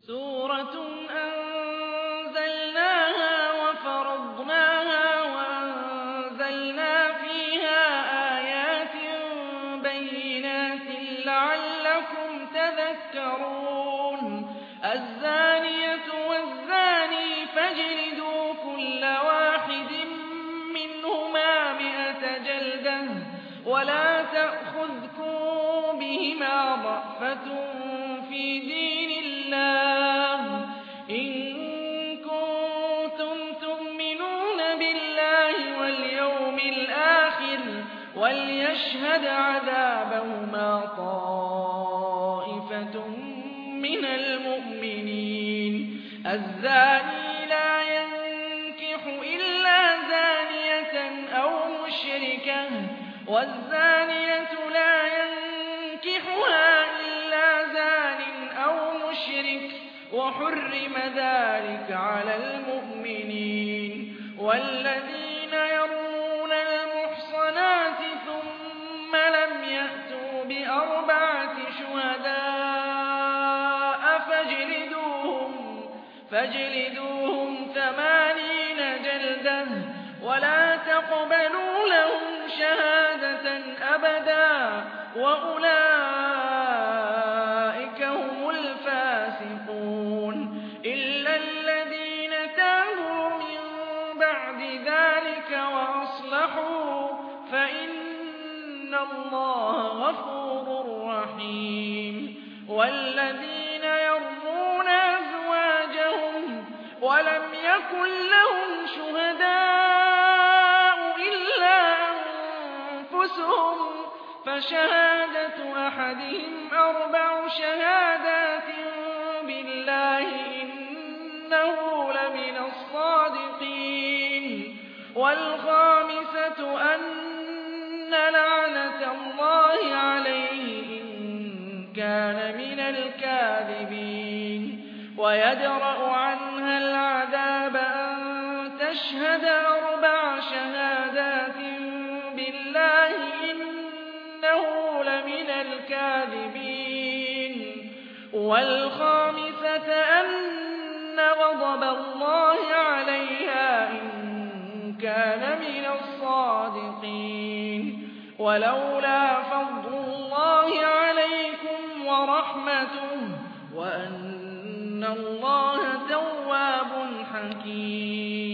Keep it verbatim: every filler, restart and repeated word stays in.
سورة أنزلناها وفرضناها وأنزلنا فيها آيات بينات لعلكم تذكرون الزانية والزاني فاجلدوا كل واحد منهما مئة جلدة ولا تأخذكم بهما ضأفة في دين الله إن كنتم تؤمنون بالله واليوم الآخر وليشهد عذابهما طائفة من المؤمنين الزاني لا ينكح إلا زانية أو مشركة والزانية لا ينكحها إلا زان أو مشرك وحرم ذلك على المؤمنين والذين يرمون المحصنات ثم لم يأتوا بأربعة شهداء فاجلدوهم, فاجلدوهم ثمانين جلدة ولا تقبلوا لهم شهادة أبدا وأولئك هم الفاسقون إلا الذين تابوا من بعد ذلك وأصلحوا فإن الله غفور رحيم والذين يرمون أزواجهم ولم يكن لهم شهداء إلا أنفسهم فشهادة أحدهم أربع شهادات بالله إنه لمن الصادقين والخامسة أن لعنة الله عليه إن كان من الكاذبين ويدرأ عنها العذاب أن تشهد أربع شهادات بالله إنه لمن الكاذبين والخامسة أن غضب الله عليها إن كان من الصادقين ولولا فضل الله عليكم ورحمته وأن الله تواب حكيم